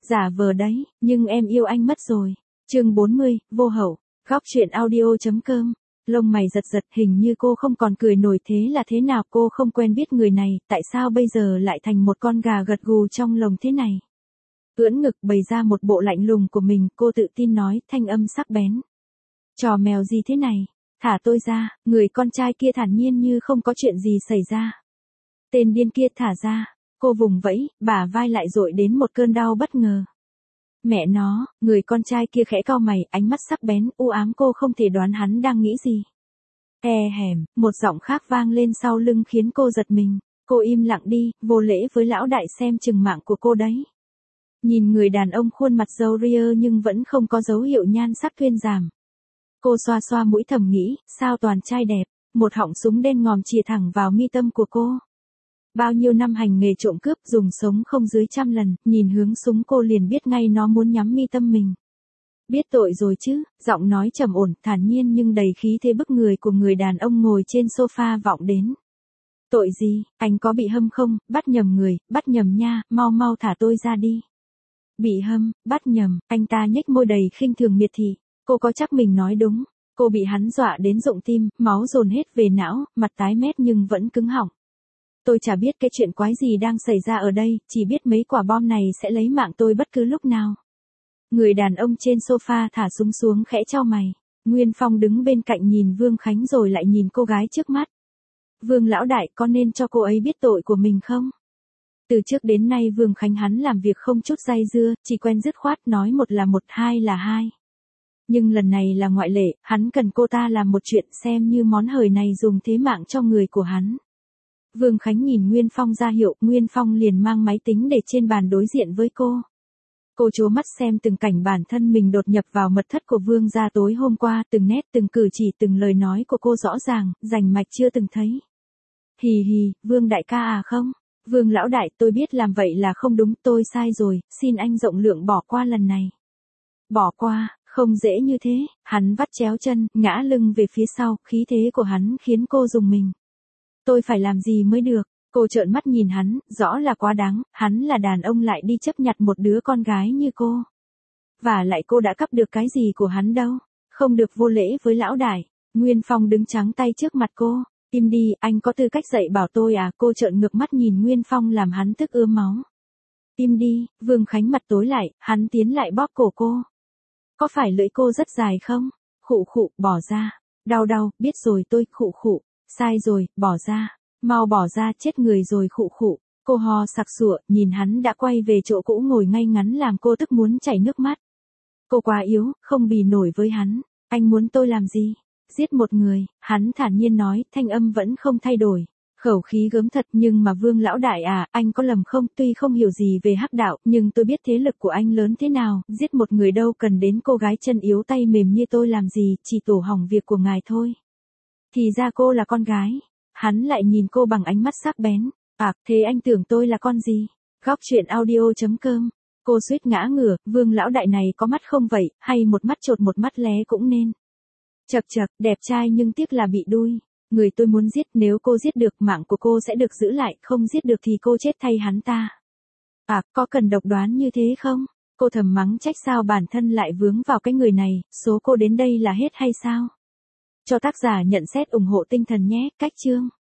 Giả vờ đấy, nhưng em yêu anh mất rồi. Chương 40, vô hậu. Góc truyện audio.com. Lông mày giật giật, hình như cô không còn cười nổi, thế là thế nào, cô không quen biết người này, tại sao bây giờ lại thành một con gà gật gù trong lồng thế này? Ưỡn ngực bày ra một bộ lạnh lùng của mình, cô tự tin nói, thanh âm sắc bén. Trò mèo gì thế này? Thả tôi ra. Người con trai kia thản nhiên như không có chuyện gì xảy ra. Tên điên kia thả ra. Cô vùng vẫy, bả vai lại dội đến một cơn đau bất ngờ. Mẹ nó, người con trai kia khẽ cau mày, ánh mắt sắc bén, u ám, cô không thể đoán hắn đang nghĩ gì. Hèm, một giọng khác vang lên sau lưng khiến cô giật mình. Cô im lặng đi, vô lễ với lão đại, xem chừng mạng của cô đấy. Nhìn người đàn ông khuôn mặt râu ria nhưng vẫn không có dấu hiệu nhan sắc thuyên giảm. Cô xoa xoa mũi thầm nghĩ, sao toàn trai đẹp, một họng súng đen ngòm chĩa thẳng vào mi tâm của cô. Bao nhiêu năm hành nghề trộm cướp, dùng sống không dưới 100 lần, nhìn hướng súng cô liền biết ngay nó muốn nhắm mi tâm mình. Biết tội rồi chứ, giọng nói trầm ổn, thản nhiên nhưng đầy khí thế bức người của người đàn ông ngồi trên sofa vọng đến. Tội gì, anh có bị hâm không, bắt nhầm người, bắt nhầm nha, mau mau thả tôi ra đi. Bị hâm, bắt nhầm, anh ta nhếch môi đầy khinh thường miệt thị, cô có chắc mình nói đúng, cô bị hắn dọa đến rụng tim, máu dồn hết về não, mặt tái mét nhưng vẫn cứng họng. Tôi chả biết cái chuyện quái gì đang xảy ra ở đây, chỉ biết mấy quả bom này sẽ lấy mạng tôi bất cứ lúc nào. Người đàn ông trên sofa thả súng xuống khẽ chau mày. Nguyên Phong đứng bên cạnh nhìn Vương Khánh rồi lại nhìn cô gái trước mắt. Vương lão đại, có nên cho cô ấy biết tội của mình không? Từ trước đến nay Vương Khánh hắn làm việc không chút dây dưa, chỉ quen dứt khoát, nói một là một, hai là hai. Nhưng lần này là ngoại lệ, hắn cần cô ta làm một chuyện, xem như món hời này dùng thế mạng cho người của hắn. Vương Khánh nhìn Nguyên Phong ra hiệu, Nguyên Phong liền mang máy tính để trên bàn đối diện với cô. Cô trố mắt xem từng cảnh bản thân mình đột nhập vào mật thất của Vương gia tối hôm qua, từng nét, từng cử chỉ, từng lời nói của cô rõ ràng, rành mạch chưa từng thấy. Hì hì, Vương đại ca à không? Vương lão đại, tôi biết làm vậy là không đúng, tôi sai rồi, xin anh rộng lượng bỏ qua lần này. Bỏ qua, không dễ như thế, hắn vắt chéo chân, ngã lưng về phía sau, khí thế của hắn khiến cô rùng mình. Tôi phải làm gì mới được? Cô trợn mắt nhìn hắn, rõ là quá đáng, hắn là đàn ông lại đi chấp nhặt một đứa con gái như cô. Và lại cô đã cắp được cái gì của hắn đâu, không được vô lễ với lão đại. Nguyên Phong đứng trắng tay trước mặt cô, im đi, anh có tư cách dạy bảo tôi à? Cô trợn ngược mắt nhìn Nguyên Phong làm hắn tức ươm máu. Im đi, Vương Khánh mặt tối lại, hắn tiến lại bóp cổ cô. Có phải lưỡi cô rất dài không? Khụ khụ, bỏ ra. Đau đau, biết rồi tôi, khụ khụ. Sai rồi, bỏ ra. Mau bỏ ra, chết người rồi, khụ khụ. Cô ho sặc sụa, nhìn hắn đã quay về chỗ cũ ngồi ngay ngắn làm cô tức muốn chảy nước mắt. Cô quá yếu, không bì nổi với hắn. Anh muốn tôi làm gì? Giết một người, hắn thản nhiên nói, thanh âm vẫn không thay đổi. Khẩu khí gớm thật, nhưng mà Vương lão đại à, anh có lầm không? Tuy không hiểu gì về hắc đạo, nhưng tôi biết thế lực của anh lớn thế nào, giết một người đâu cần đến cô gái chân yếu tay mềm như tôi làm gì, chỉ tổ hỏng việc của ngài thôi. Thì ra cô là con gái. Hắn lại nhìn cô bằng ánh mắt sắc bén. À, thế anh tưởng tôi là con gì? Góc truyện audio.com. Cô suýt ngã ngửa, Vương lão đại này có mắt không vậy, hay một mắt chột một mắt lé cũng nên. Chật chật, đẹp trai nhưng tiếc là bị đuôi. Người tôi muốn giết, nếu cô giết được mạng của cô sẽ được giữ lại, không giết được thì cô chết thay hắn ta. À, có cần độc đoán như thế không? Cô thầm mắng trách sao bản thân lại vướng vào cái người này, số cô đến đây là hết hay sao? Cho tác giả nhận xét ủng hộ tinh thần nhé, cách chương.